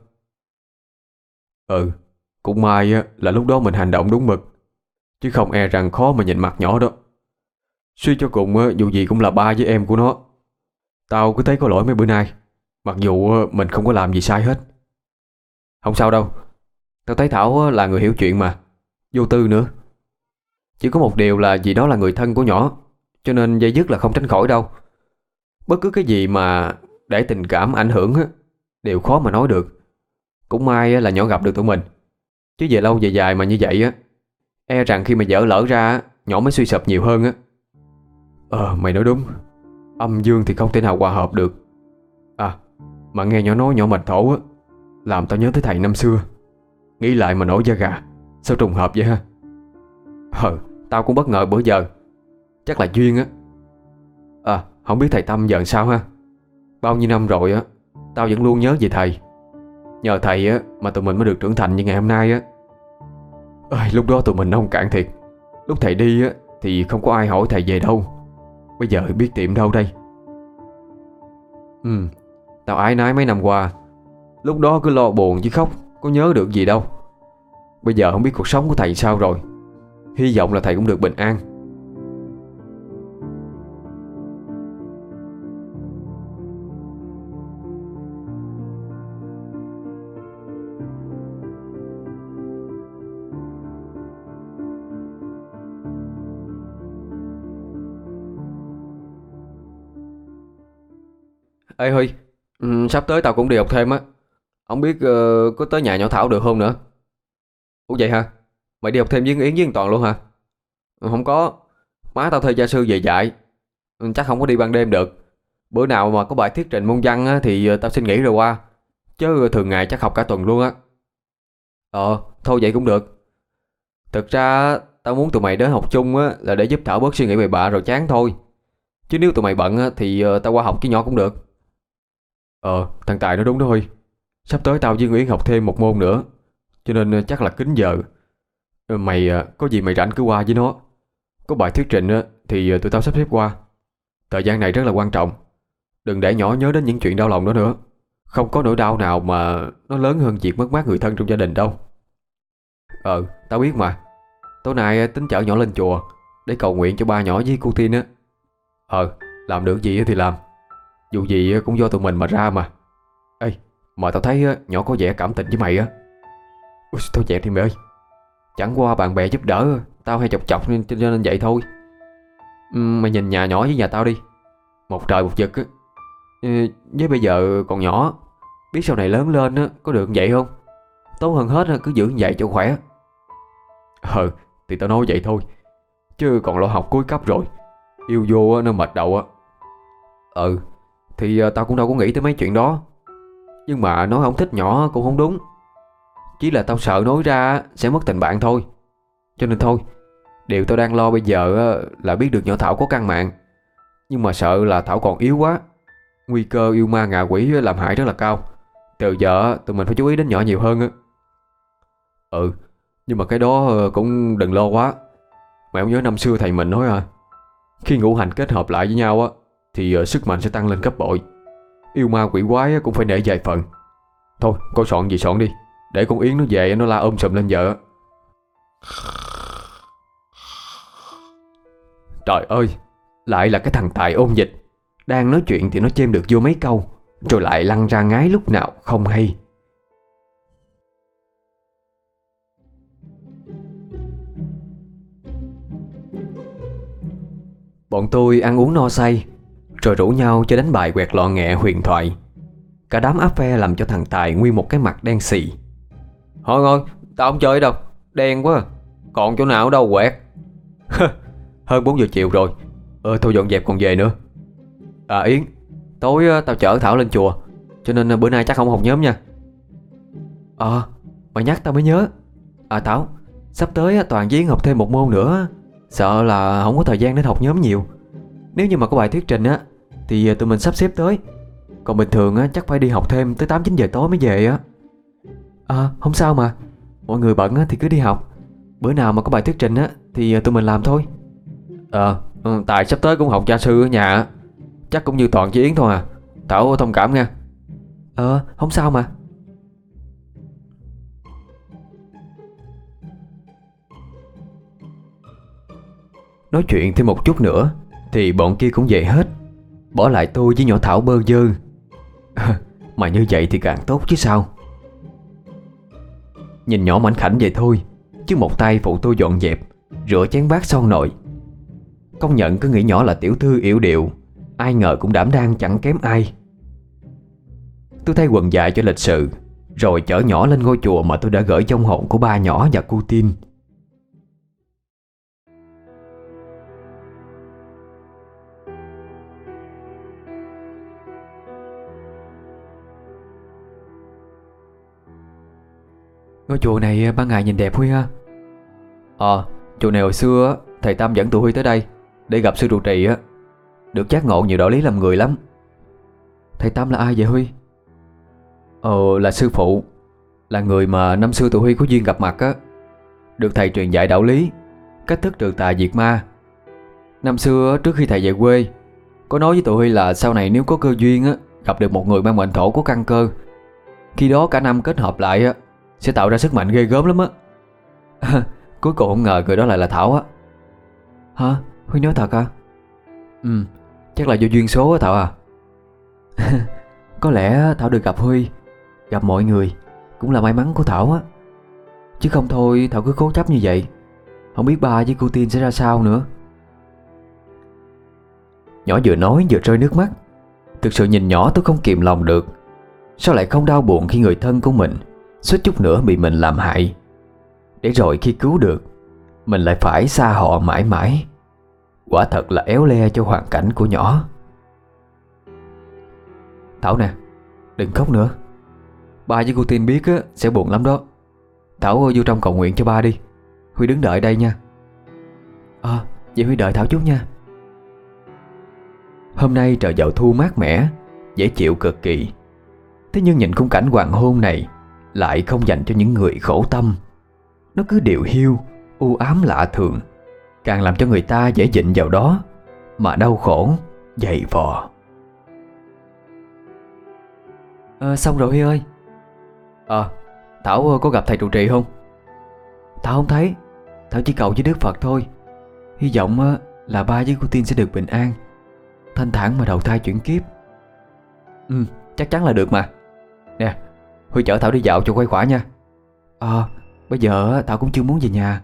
Cũng may là lúc đó mình hành động đúng mực. Chứ không e rằng khó mà nhìn mặt nhỏ đó. Suy cho cùng dù gì cũng là ba với em của nó. Tao cứ thấy có lỗi mấy bữa nay. Mặc dù mình không có làm gì sai hết. Không sao đâu. Tao thấy Thảo là người hiểu chuyện mà. Vô tư nữa. Chỉ có một điều là vì đó là người thân của nhỏ, cho nên dây dứt là không tránh khỏi đâu. Bất cứ cái gì mà để tình cảm ảnh hưởng đều khó mà nói được. Cũng may là nhỏ gặp được tụi mình. Chứ về lâu về dài mà như vậy e rằng khi mà vỡ lỡ ra nhỏ mới suy sụp nhiều hơn á. Mày nói đúng. Âm dương thì không thể nào hòa hợp được. Mà nghe nhỏ nói nhỏ mệt thổ làm tao nhớ tới thầy năm xưa. Nghĩ lại mà nổi da gà. Sao trùng hợp vậy ha? Tao cũng bất ngờ bữa giờ. Chắc là duyên á. Không biết thầy Tâm giờ sao ha? Bao nhiêu năm rồi tao vẫn luôn nhớ về thầy. Nhờ thầy mà tụi mình mới được trưởng thành như ngày hôm nay á. Lúc đó tụi mình nông cạn thiệt. Lúc thầy đi thì không có ai hỏi thầy về đâu. Bây giờ biết tìm đâu đây? Tao ái nái mấy năm qua. Lúc đó cứ lo buồn chứ khóc, có nhớ được gì đâu. Bây giờ không biết cuộc sống của thầy sao rồi. Hy vọng là thầy cũng được bình an. Ê Huy, sắp tới tao cũng đi học thêm á. Không biết có tới nhà nhỏ Thảo được không nữa. Ủa vậy hả? Mày đi học thêm với Yến với Toàn luôn hả? Không có. Má tao thuê gia sư về dạy. Chắc không có đi ban đêm được. Bữa nào mà có bài thuyết trình môn văn thì tao xin nghỉ rồi qua. Chứ thường ngày chắc học cả tuần luôn á. Thôi vậy cũng được. Thực ra tao muốn tụi mày đến học chung là để giúp Thảo bớt suy nghĩ bậy bạ rồi chán thôi. Chứ nếu tụi mày bận thì tao qua học với nhỏ cũng được. Thằng Tài nói đúng đó Huy. Sắp tới tao với Nguyễn học thêm một môn nữa, cho nên chắc là kín giờ. Mày có gì mày rảnh cứ qua với nó. Có bài thuyết trình thì tụi tao sắp xếp qua. Thời gian này rất là quan trọng. Đừng để nhỏ nhớ đến những chuyện đau lòng đó nữa. Không có nỗi đau nào mà nó lớn hơn việc mất mát người thân trong gia đình đâu. Tao biết mà. Tối nay tính chở nhỏ lên chùa để cầu nguyện cho ba nhỏ với cô Tin á. Làm được gì thì làm. Dù gì cũng do tụi mình mà ra mà. Ê, mà tao thấy nhỏ có vẻ cảm tình với mày á. Thôi vậy thì mày ơi. Chẳng qua bạn bè giúp đỡ, tao hay chọc chọc nên vậy thôi. Mày nhìn nhà nhỏ với nhà tao đi. Một trời một vực á. Với bây giờ còn nhỏ, biết sau này lớn lên có được vậy không? Tốt hơn hết cứ giữ như vậy cho khỏe. Thì tao nói vậy thôi. Chứ còn lo học cuối cấp rồi. Yêu vô nó mệt đầu á. Thì tao cũng đâu có nghĩ tới mấy chuyện đó. Nhưng mà nói không thích nhỏ cũng không đúng. Chỉ là tao sợ nói ra sẽ mất tình bạn thôi. Cho nên thôi, điều tao đang lo bây giờ là biết được nhỏ Thảo có căn mạng. Nhưng mà sợ là Thảo còn yếu quá. Nguy cơ yêu ma ngạ quỷ làm hại rất là cao. Từ giờ tụi mình phải chú ý đến nhỏ nhiều hơn á. Ừ, nhưng mà cái đó cũng đừng lo quá. Mày không nhớ năm xưa thầy mình nói à, khi ngũ hành kết hợp lại với nhau á thì sức mạnh sẽ tăng lên gấp bội. Yêu ma quỷ quái á, cũng phải nể vài phần. Thôi con soạn gì soạn đi, để con Yến nó về nó la sùm lên vợ. Trời ơi, lại là cái thằng Tài ôn dịch. Đang nói chuyện thì nó chêm được vô mấy câu, rồi lại lăn ra ngái lúc nào không hay. Bọn tôi ăn uống no say, rồi rủ nhau cho đánh bài quẹt lọ nghẹ huyền thoại. Cả đám áp phe làm cho thằng Tài nguyên một cái mặt đen xì. Thôi thôi, tao không chơi đâu, đen quá. Còn chỗ nào đâu quẹt. Hơn 4 giờ chiều rồi. Thôi dọn dẹp còn về nữa. À Yến, tối tao chở Thảo lên chùa, cho nên bữa nay chắc không học nhóm nha. Mày nhắc tao mới nhớ. À Thảo, sắp tới Toàn với Yến học thêm một môn nữa. Sợ là không có thời gian để học nhóm nhiều. Nếu như mà có bài thuyết trình á thì tụi mình sắp xếp tới. Còn bình thường á chắc phải đi học thêm tới 8-9 giờ tối mới về á. Không sao mà. Mọi người bận á thì cứ đi học. Bữa nào mà có bài thuyết trình á thì tụi mình làm thôi. Tại sắp tới cũng học gia sư ở nhà á. Chắc cũng như Toàn với Yến thôi à. Thảo thông cảm nha. Không sao mà. Nói chuyện thêm một chút nữa thì bọn kia cũng về hết, bỏ lại tôi với nhỏ Thảo bơ vơ. Mà như vậy thì càng tốt chứ sao. Nhìn nhỏ mảnh khảnh vậy thôi, chứ một tay phụ tôi dọn dẹp, rửa chén bát son nồi. Công nhận cứ nghĩ nhỏ là tiểu thư yểu điệu, ai ngờ cũng đảm đang chẳng kém ai. Tôi thay quần dài cho lịch sự, rồi chở nhỏ lên ngôi chùa mà tôi đã gửi trong hồn của ba nhỏ và cô Tin. Ngôi chùa này ban ngày nhìn đẹp Huy ha. Chùa này hồi xưa á, thầy Tâm dẫn tụi Huy tới đây để gặp sư trụ trì á. Được giác ngộ nhiều đạo lý làm người lắm. Thầy Tâm là ai vậy Huy? Là sư phụ, là người mà năm xưa tụi Huy có duyên gặp mặt á. Được thầy truyền dạy đạo lý, cách thức trừ tà diệt ma. Năm xưa trước khi thầy về quê, có nói với tụi Huy là sau này nếu có cơ duyên á, gặp được một người mang mệnh thổ có căn cơ, khi đó cả năm kết hợp lại á sẽ tạo ra sức mạnh ghê gớm lắm á. Cuối cùng không ngờ người đó lại là Thảo á. Hả? Huy nói thật à? Chắc là do duyên số á Thảo à. Có lẽ Thảo được gặp Huy, gặp mọi người cũng là may mắn của Thảo á. Chứ không thôi Thảo cứ cố chấp như vậy, không biết ba với cô Tiên sẽ ra sao nữa. Nhỏ vừa nói vừa rơi nước mắt. Thực sự nhìn nhỏ tôi không kìm lòng được. Sao lại không đau buồn khi người thân của mình suýt chút nữa bị mình làm hại, để rồi khi cứu được mình lại phải xa họ mãi mãi. Quả thật là éo le cho hoàn cảnh của nhỏ. Thảo nè, đừng khóc nữa. Ba với cô Tin biết á, sẽ buồn lắm đó. Thảo vô trong cầu nguyện cho ba đi. Huy đứng đợi đây nha. Vậy Huy đợi Thảo chút nha. Hôm nay trời vào thu mát mẻ, dễ chịu cực kỳ. Thế nhưng nhìn khung cảnh hoàng hôn này lại không dành cho những người khổ tâm. Nó cứ điệu hiu, u ám lạ thường, càng làm cho người ta dễ dịnh vào đó mà đau khổ, dày vò. Xong rồi Huy ơi. Thảo có gặp thầy trụ trì không? Thảo không thấy. Thảo chỉ cầu với Đức Phật thôi. Hy vọng là ba với cô Tiên sẽ được bình an, thanh thản mà đầu thai chuyển kiếp. Chắc chắn là được mà. Nè, Huy chở Thảo đi dạo cho khuây khỏa nha. Bây giờ Thảo cũng chưa muốn về nhà.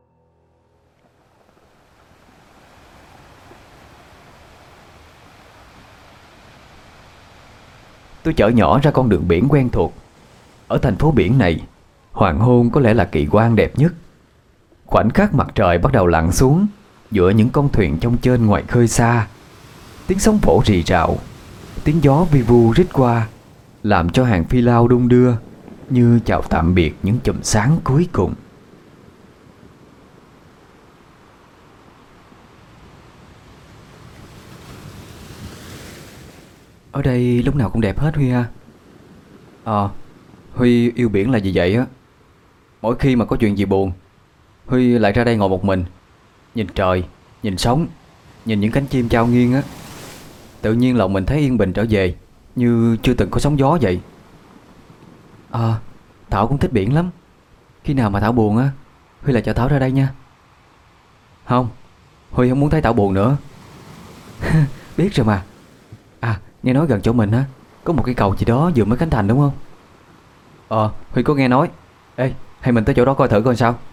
Tôi chở nhỏ ra con đường biển quen thuộc. Ở thành phố biển này, hoàng hôn có lẽ là kỳ quan đẹp nhất. Khoảnh khắc mặt trời bắt đầu lặn xuống giữa những con thuyền trong trên ngoài khơi xa, tiếng sóng vỗ rì rào, tiếng gió vi vu rít qua, làm cho hàng phi lao đung đưa như chào tạm biệt những chùm sáng cuối cùng. Ở đây lúc nào cũng đẹp hết Huy ha. Huy yêu biển là gì vậy á? Mỗi khi mà có chuyện gì buồn, Huy lại ra đây ngồi một mình, nhìn trời, nhìn sóng, nhìn những cánh chim chao nghiêng á. Tự nhiên lòng mình thấy yên bình trở về, như chưa từng có sóng gió vậy. Thảo cũng thích biển lắm. Khi nào mà Thảo buồn á, Huy lại cho Thảo ra đây nha. Không, Huy không muốn thấy Thảo buồn nữa. Biết rồi mà. Nghe nói gần chỗ mình á có một cái cầu gì đó vừa mới khánh thành đúng không? Huy có nghe nói. Ê, hay mình tới chỗ đó coi thử coi sao.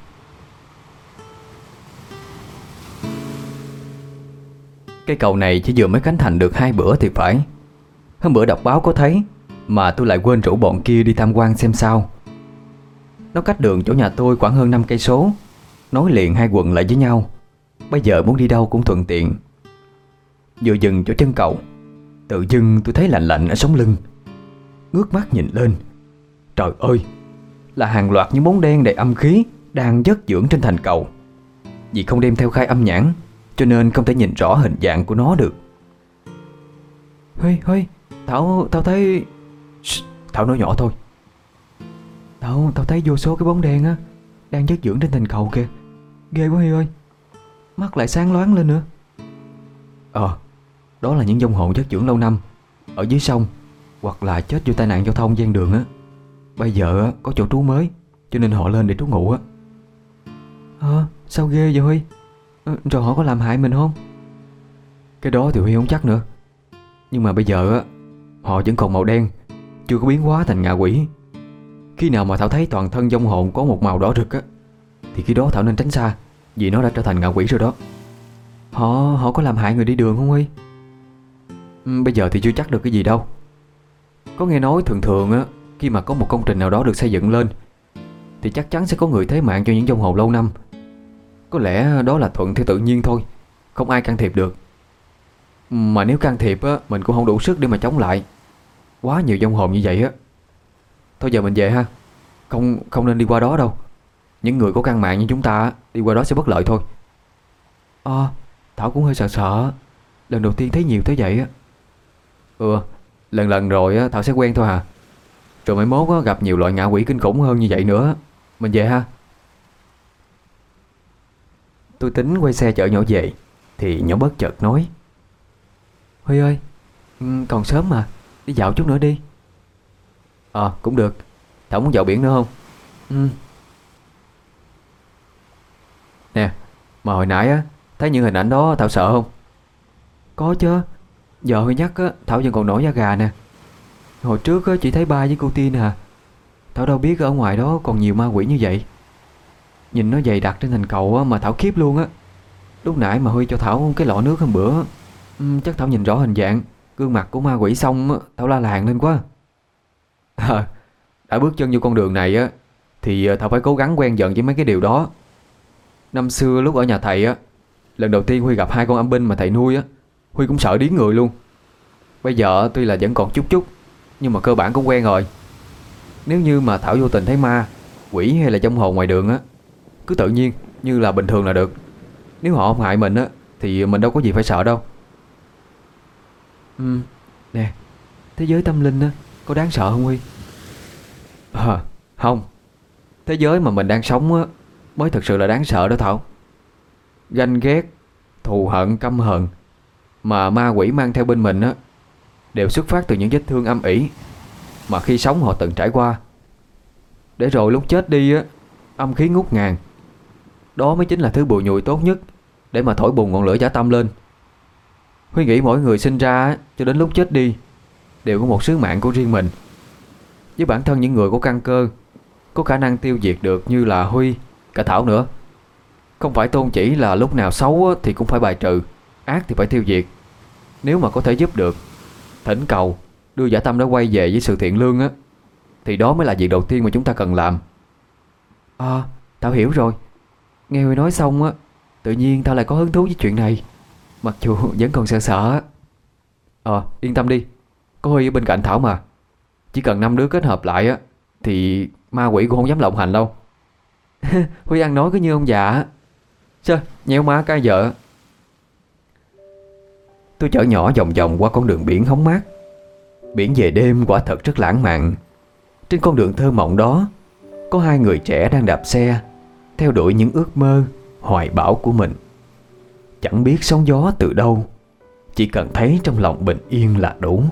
Cái cầu này chỉ vừa mới khánh thành được 2 bữa thì phải. Hôm bữa đọc báo có thấy, mà tôi lại quên rủ bọn kia đi tham quan xem sao. Nó cách đường chỗ nhà tôi khoảng hơn 5 cây số, nối liền 2 quận lại với nhau. Bây giờ muốn đi đâu cũng thuận tiện. Vừa dừng chỗ chân cầu, tự dưng tôi thấy lạnh lạnh ở sống lưng. Ngước mắt nhìn lên, trời ơi, là hàng loạt những bóng đen đầy âm khí đang giấc dưỡng trên thành cầu. Vì không đem theo khai âm nhãn, cho nên không thể nhìn rõ hình dạng của nó được. Huy, Thảo thấy... Thảo nói nhỏ thôi. Tao thấy vô số cái bóng đen á đang giấc dưỡng trên thành cầu kìa. Ghê quá Huy ơi. Mắt lại sáng loáng lên nữa. Đó là những vong hồn giấc dưỡng lâu năm ở dưới sông, hoặc là chết do tai nạn giao thông ven đường á. Bây giờ có chỗ trú mới, cho nên họ lên để trú ngụ á. Sao ghê vậy Huy? Rồi họ có làm hại mình không? Cái đó thì Huy không chắc nữa. Nhưng mà bây giờ á, họ vẫn còn màu đen, chưa có biến hóa thành ngạ quỷ. Khi nào mà Thảo thấy toàn thân vong hồn có một màu đỏ rực á, thì khi đó Thảo nên tránh xa, vì nó đã trở thành ngạ quỷ rồi đó. Họ có làm hại người đi đường không Huy? Bây giờ thì chưa chắc được cái gì đâu. Có nghe nói thường thường á, khi mà có một công trình nào đó được xây dựng lên, thì chắc chắn sẽ có người thế mạng cho những vong hồn lâu năm. Có lẽ đó là thuận theo tự nhiên thôi, không ai can thiệp được. Mà nếu can thiệp á, mình cũng không đủ sức để mà chống lại. Quá nhiều vong hồn như vậy á. Thôi giờ mình về ha. Không nên đi qua đó đâu. Những người có căn mạng như chúng ta á, đi qua đó sẽ bất lợi thôi. Thảo cũng hơi sợ sợ. Lần đầu tiên thấy nhiều thế vậy á. Lần rồi á, Thảo sẽ quen thôi hả. Rồi mai mốt á, gặp nhiều loại ngạ quỷ kinh khủng hơn như vậy nữa. Mình về ha. Tôi tính quay xe chở nhỏ về, thì nhỏ bất chợt nói: Huy ơi, còn sớm mà, đi dạo chút nữa đi. Cũng được. Thảo muốn dạo biển nữa không? Nè, mà hồi nãy á, thấy những hình ảnh đó Thảo sợ không? Có chứ. Giờ Huy nhắc á, Thảo vẫn còn nổi da gà nè. Hồi trước á, chỉ thấy ba với cô Tiên à. Thảo đâu biết ở ngoài đó còn nhiều ma quỷ như vậy. Nhìn nó dày đặc trên thành cầu á, mà Thảo khiếp luôn á. Lúc nãy mà Huy cho Thảo cái lọ nước hôm bữa, chắc Thảo nhìn rõ hình dạng, gương mặt của ma quỷ xong á, Thảo la làng lên quá. Đã bước chân vô con đường này á, thì Thảo phải cố gắng quen dần với mấy cái điều đó. Năm xưa lúc ở nhà thầy á, lần đầu tiên Huy gặp 2 con âm binh mà thầy nuôi á, Huy cũng sợ điếng người luôn. Bây giờ tuy là vẫn còn chút chút, nhưng mà cơ bản cũng quen rồi. Nếu như mà Thảo vô tình thấy ma, quỷ hay là vong hồn ngoài đường á, cứ tự nhiên như là bình thường là được. Nếu họ không hại mình á, thì mình đâu có gì phải sợ đâu. Nè, thế giới tâm linh á, có đáng sợ không Huy? Không. Thế giới mà mình đang sống á, mới thực sự là đáng sợ đó Thảo. Ganh ghét, thù hận, căm hận mà ma quỷ mang theo bên mình á, đều xuất phát từ những vết thương âm ỉ mà khi sống họ từng trải qua. Để rồi lúc chết đi á, âm khí ngút ngàn. Đó mới chính là thứ bùi nhùi tốt nhất để mà thổi bùng ngọn lửa dã tâm lên. Huy nghĩ mỗi người sinh ra á, cho đến lúc chết đi đều có một sứ mạng của riêng mình. Với bản thân những người có căn cơ, có khả năng tiêu diệt được như là Huy, cả Thảo nữa. Không phải tôn chỉ là lúc nào xấu á, thì cũng phải bài trừ, ác thì phải tiêu diệt. Nếu mà có thể giúp được, thỉnh cầu đưa dã tâm đó quay về với sự thiện lương á, thì đó mới là việc đầu tiên mà chúng ta cần làm. Tao hiểu rồi. Nghe Huy nói xong á, tự nhiên tao lại có hứng thú với chuyện này, mặc dù vẫn còn sợ sợ á. Yên tâm đi, có Huy ở bên cạnh Thảo mà. Chỉ cần 5 đứa kết hợp lại á, thì ma quỷ cũng không dám lộng hành đâu. Huy ăn nói cứ như ông già á. Sao nhéo má cái vợ. Tôi chở nhỏ vòng vòng qua con đường biển hóng mát. Biển về đêm quả thật rất lãng mạn. Trên con đường thơ mộng đó có hai người trẻ đang đạp xe theo đuổi những ước mơ, hoài bão của mình. Chẳng biết sóng gió từ đâu, chỉ cần thấy trong lòng bình yên là đủ.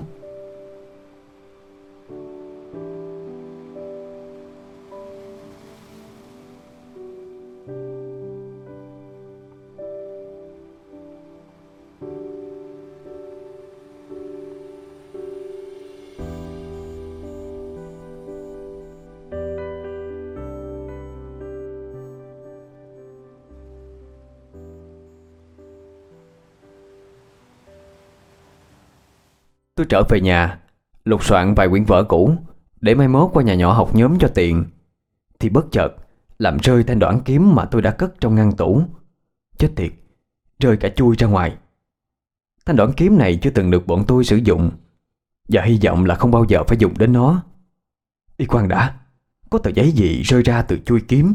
Tôi trở về nhà, lục soạn vài quyển vở cũ để mai mốt qua nhà nhỏ học nhóm cho tiện, thì bất chợt làm rơi thanh đoản kiếm mà tôi đã cất trong ngăn tủ. Chết tiệt, rơi cả chui ra ngoài. Thanh đoản kiếm này chưa từng được bọn tôi sử dụng, và hy vọng là không bao giờ phải dùng đến nó. Y khoan đã, có tờ giấy gì rơi ra từ chui kiếm.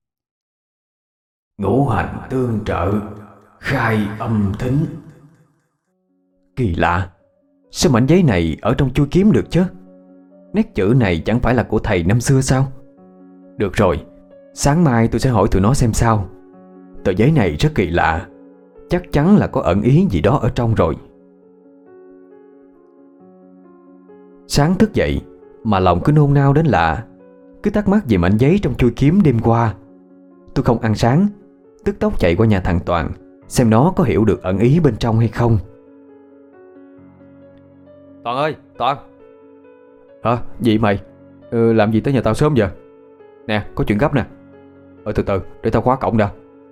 Ngũ hành tương trợ, khai âm thính. Kỳ lạ, sao mảnh giấy này ở trong chui kiếm được chứ? Nét chữ này chẳng phải là của thầy năm xưa sao? Được rồi, sáng mai tôi sẽ hỏi tụi nó xem sao. Tờ giấy này rất kỳ lạ, chắc chắn là có ẩn ý gì đó ở trong rồi. Sáng thức dậy mà lòng cứ nôn nao đến lạ, cứ thắc mắc về mảnh giấy trong chui kiếm đêm qua. Tôi không ăn sáng, tức tốc chạy qua nhà thằng Toàn xem nó có hiểu được ẩn ý bên trong hay không. Toàn ơi, Toàn. Hả, gì mày? Làm gì tới nhà tao sớm giờ? Nè, có chuyện gấp nè. Từ từ, để tao khóa cổng đã.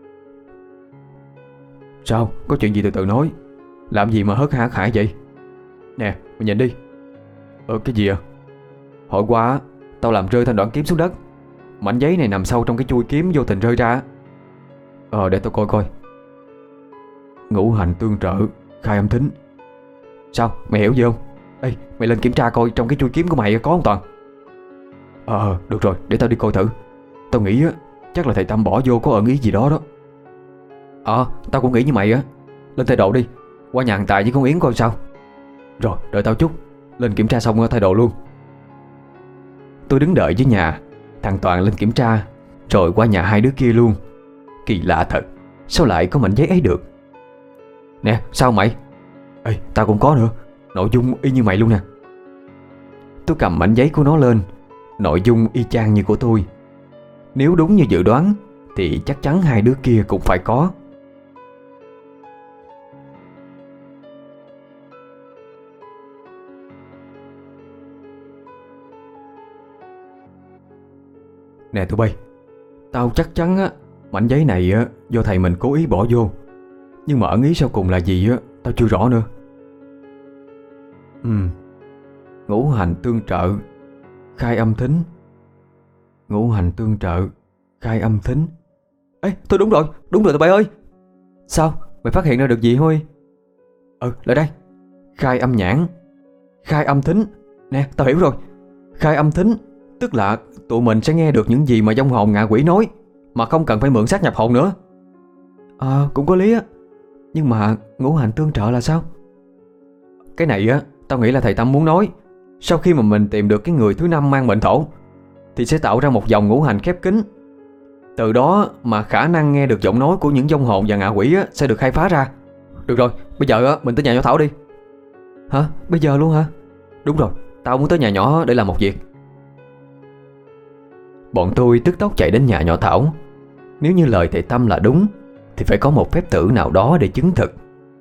Sao, có chuyện gì từ từ nói. Làm gì mà hớt hả khải vậy? Nè, mày nhìn đi. Cái gì à? Hồi qua tao làm rơi thanh đoạn kiếm xuống đất. Mảnh giấy này nằm sâu trong cái chui kiếm vô tình rơi ra. Để tao coi coi. Ngũ hành tương trợ, khai âm thính. Sao, mày hiểu gì không? Ê, mày lên kiểm tra coi trong cái chui kiếm của mày có không Toàn? Được rồi, để tao đi coi thử. Tao nghĩ á, chắc là thầy Tâm bỏ vô có ẩn ý gì đó đó. Tao cũng nghĩ như mày á. Lên thay đồ đi, qua nhà hàng Tài với con Yến coi sao. Rồi, đợi tao chút. Lên kiểm tra xong thay đồ luôn. Tôi đứng đợi dưới nhà, thằng Toàn lên kiểm tra, rồi qua nhà hai đứa kia luôn. Kỳ lạ thật, sao lại có mảnh giấy ấy được? Nè, sao mày? Ê, tao cũng có nữa. Nội dung y như mày luôn nè. Tôi cầm mảnh giấy của nó lên. Nội dung y chang như của tôi. Nếu đúng như dự đoán thì chắc chắn hai đứa kia cũng phải có. Nè tụi bay, tao chắc chắn á, mảnh giấy này á, do thầy mình cố ý bỏ vô. Nhưng mà ẩn ý sau cùng là gì á, tao chưa rõ nữa. Ngũ hành tương trợ, khai âm thính. Ngũ hành tương trợ, khai âm thính. Ê, thôi đúng rồi tụi bay ơi. Sao, mày phát hiện ra được gì thôi? Lại đây. Khai âm nhãn, khai âm thính. Nè, tao hiểu rồi. Khai âm thính tức là tụi mình sẽ nghe được những gì mà vong hồn ngạ quỷ nói, mà không cần phải mượn xác nhập hồn nữa. Cũng có lý á. Nhưng mà ngũ hành tương trợ là sao? Cái này á, tao nghĩ là thầy Tâm muốn nói, sau khi mà mình tìm được cái người thứ năm mang mệnh thổ thì sẽ tạo ra một dòng ngũ hành khép kín. Từ đó mà khả năng nghe được giọng nói của những vong hồn và ngạ quỷ á, sẽ được khai phá ra. Được rồi, bây giờ á, mình tới nhà nhỏ Thảo đi. Hả? Bây giờ luôn hả? Đúng rồi, tao muốn tới nhà nhỏ để làm một việc. Bọn tôi tức tốc chạy đến nhà nhỏ Thảo. Nếu như lời thầy Tâm là đúng thì phải có một phép thử nào đó để chứng thực.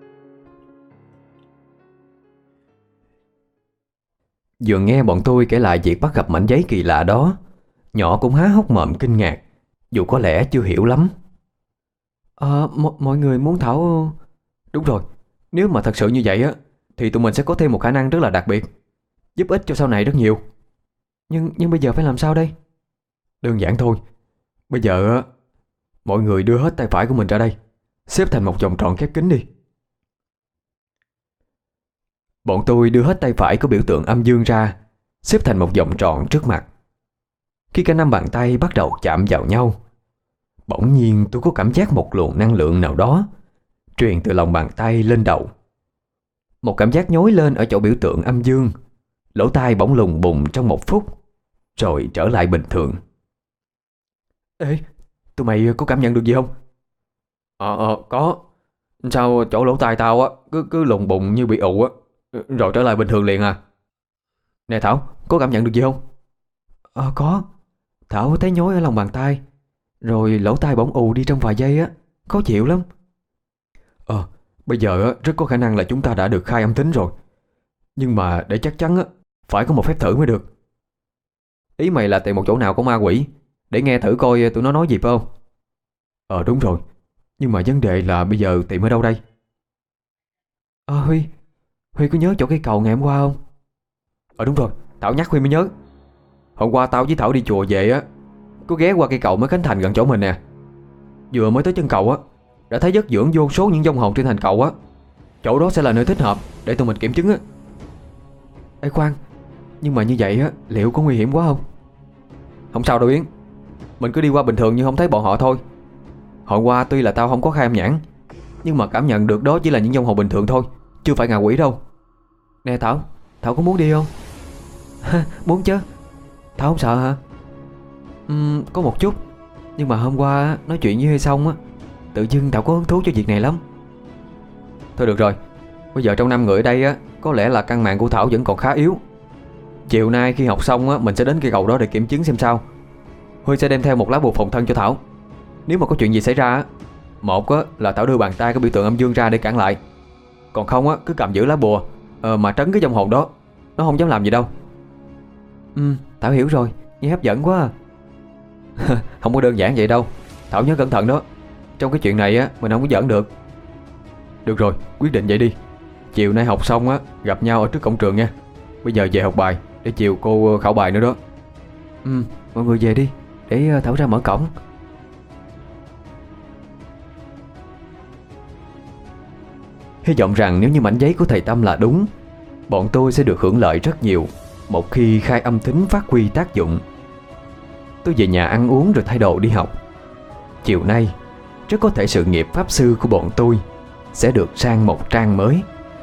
Vừa nghe bọn tôi kể lại việc bắt gặp mảnh giấy kỳ lạ đó, nhỏ cũng há hốc mồm kinh ngạc, dù có lẽ chưa hiểu lắm. Mọi người muốn Thảo... Đúng rồi, nếu mà thật sự như vậy á thì tụi mình sẽ có thêm một khả năng rất là đặc biệt, giúp ích cho sau này rất nhiều. Nhưng bây giờ phải làm sao đây? Đơn giản thôi. Bây giờ mọi người đưa hết tay phải của mình ra đây, xếp thành một vòng tròn khép kín đi. Bọn tôi đưa hết tay phải có biểu tượng âm dương ra, xếp thành một vòng tròn trước mặt. Khi cả năm bàn tay bắt đầu chạm vào nhau, bỗng nhiên tôi có cảm giác một luồng năng lượng nào đó truyền từ lòng bàn tay lên đầu. Một cảm giác nhói lên ở chỗ biểu tượng âm dương. Lỗ tai bỗng lùng bùng trong một phút, rồi trở lại bình thường. Ê, tụi mày có cảm nhận được gì không? Có. Sao chỗ lỗ tai tao á cứ lùng bùng như bị ụ á, rồi trở lại bình thường liền à. Nè Thảo, có cảm nhận được gì không? Có. Thảo thấy nhói ở lòng bàn tay, rồi lỗ tai bỗng ù đi trong vài giây á, khó chịu lắm. Bây giờ á, rất có khả năng là chúng ta đã được khai âm tính rồi. Nhưng mà để chắc chắn á, phải có một phép thử mới được. Ý mày là tìm một chỗ nào có ma quỷ để nghe thử coi tụi nó nói gì phải không? Đúng rồi. Nhưng mà vấn đề là bây giờ tìm ở đâu đây? Huy Huy có nhớ chỗ cây cầu ngày hôm qua không? Đúng rồi, Thảo nhắc Huy mới nhớ. Hôm qua tao với Thảo đi chùa về á, có ghé qua cây cầu mới khánh thành gần chỗ mình nè. Vừa mới tới chân cầu á, đã thấy dất dưỡng vô số những vong hồn trên thành cầu á. Chỗ đó sẽ là nơi thích hợp để tụi mình kiểm chứng á. Ê khoan, nhưng mà như vậy á, liệu có nguy hiểm quá không? Không sao đâu Yến, mình cứ đi qua bình thường như không thấy bọn họ thôi. Hôm qua tuy là tao không có khai âm nhãn, nhưng mà cảm nhận được đó chỉ là những vong hồn bình thường thôi, chưa phải ngạ quỷ đâu. Nè Thảo, Thảo có muốn đi không? Muốn chứ. Thảo không sợ hả? Có một chút. Nhưng mà hôm qua á, nói chuyện với Huy xong á, tự dưng Thảo có hứng thú cho việc này lắm. Thôi được rồi, bây giờ trong 5 người ở đây á, có lẽ là căn mạng của Thảo vẫn còn khá yếu. Chiều nay khi học xong á, mình sẽ đến cây cầu đó để kiểm chứng xem sao. Huy sẽ đem theo một lá bùa phòng thân cho Thảo. Nếu mà có chuyện gì xảy ra á, một á, là Thảo đưa bàn tay có biểu tượng âm dương ra để cản lại. Còn không á, cứ cầm giữ lá bùa mà trấn cái vong hồn đó, nó không dám làm gì đâu. Thảo hiểu rồi, nghe hấp dẫn quá à. Không có đơn giản vậy đâu, Thảo nhớ cẩn thận đó. Trong cái chuyện này á, mình không có giỡn được. Được rồi, quyết định vậy đi. Chiều nay học xong á, gặp nhau ở trước cổng trường nha. Bây giờ về học bài, để chiều cô khảo bài nữa đó. Mọi người về đi, để Thảo ra mở cổng. Hy vọng rằng nếu như mảnh giấy của thầy Tâm là đúng, bọn tôi sẽ được hưởng lợi rất nhiều một khi khai âm thính phát huy tác dụng. Tôi về nhà ăn uống rồi thay đồ đi học. Chiều nay, rất có thể sự nghiệp pháp sư của bọn tôi sẽ được sang một trang mới.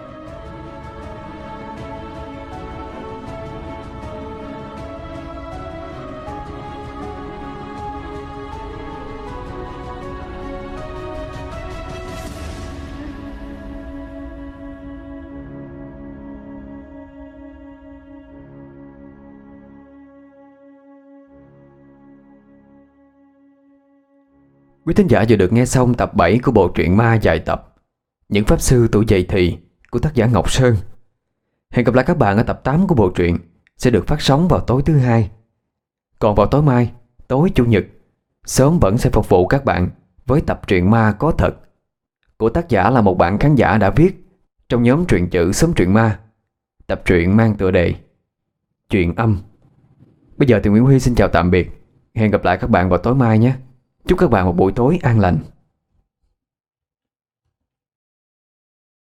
Quý thính giả vừa được nghe xong tập 7 của bộ truyện ma dài tập Những Pháp Sư Tuổi Dậy Thì của tác giả Ngọc Sơn. Hẹn gặp lại các bạn ở tập 8 của bộ truyện sẽ được phát sóng vào tối thứ Hai. Còn vào tối mai, tối Chủ nhật, Sớm vẫn sẽ phục vụ các bạn với tập truyện ma có thật của tác giả là một bạn khán giả đã viết trong nhóm truyện chữ Sớm Truyện Ma. Tập truyện mang tựa đề Chuyện Âm. Bây giờ thì Nguyễn Huy xin chào tạm biệt. Hẹn gặp lại các bạn vào tối mai nhé. Chúc các bạn một buổi tối an lành.